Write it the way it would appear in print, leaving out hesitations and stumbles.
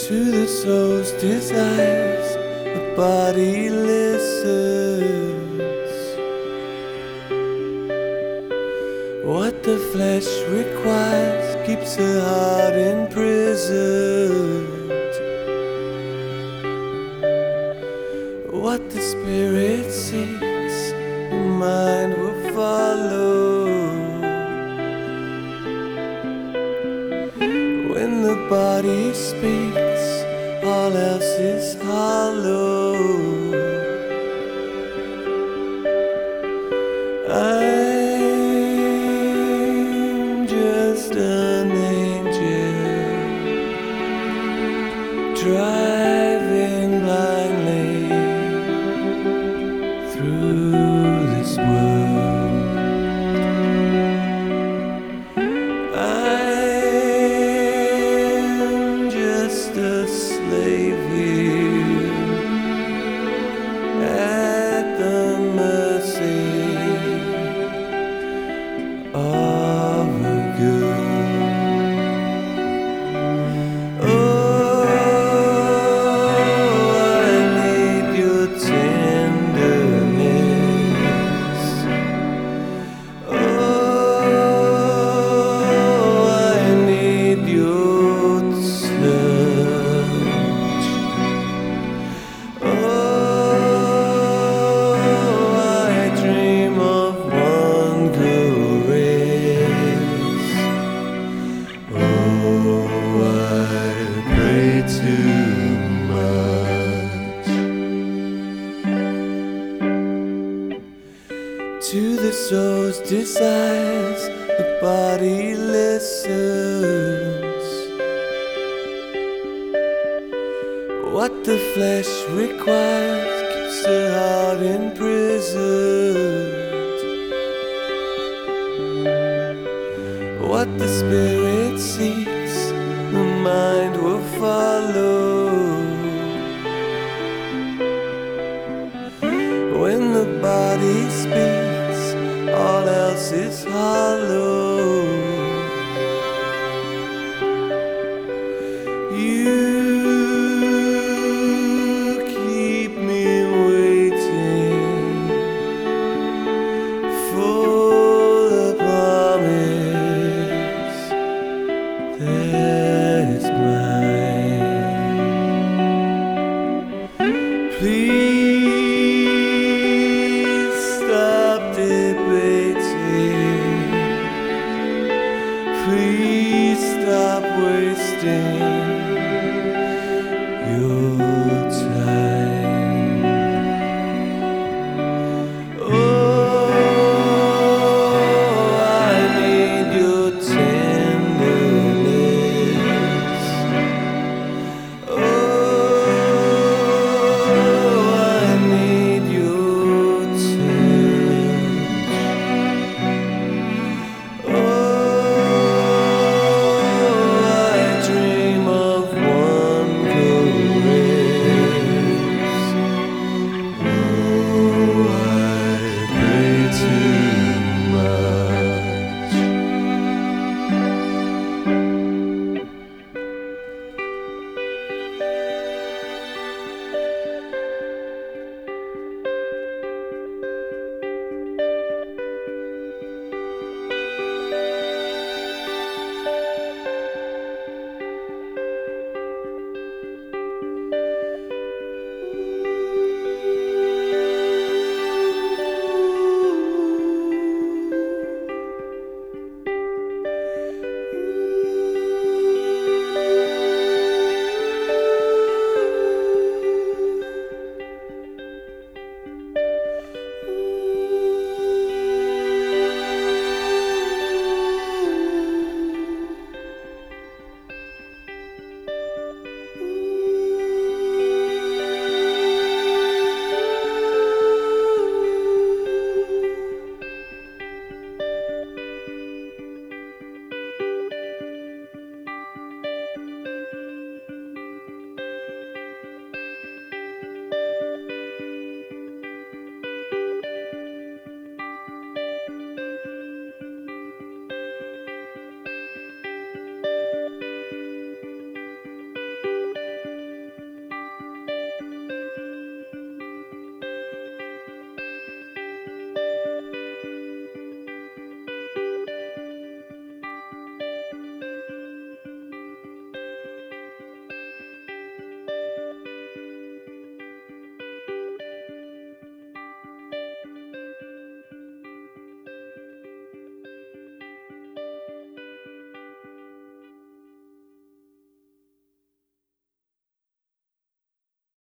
To the soul's desires, the body listens. What the flesh requires keeps the heart imprisoned. What the spirit seeks, the mind will follow. When the body speaks, all else is hollow. I'm just an angel driving blindly through this world. I'm just a slave here at the mercy of a girl. Oh, I need your tenderness. Oh, I need your touch. Oh, I dream of one caress. Oh, I pray too much. To the soul's desires, the body listens. What the flesh requires keeps the heart imprisoned. What the spirit seeks, the mind will follow. When the body speaks, all else is hollow.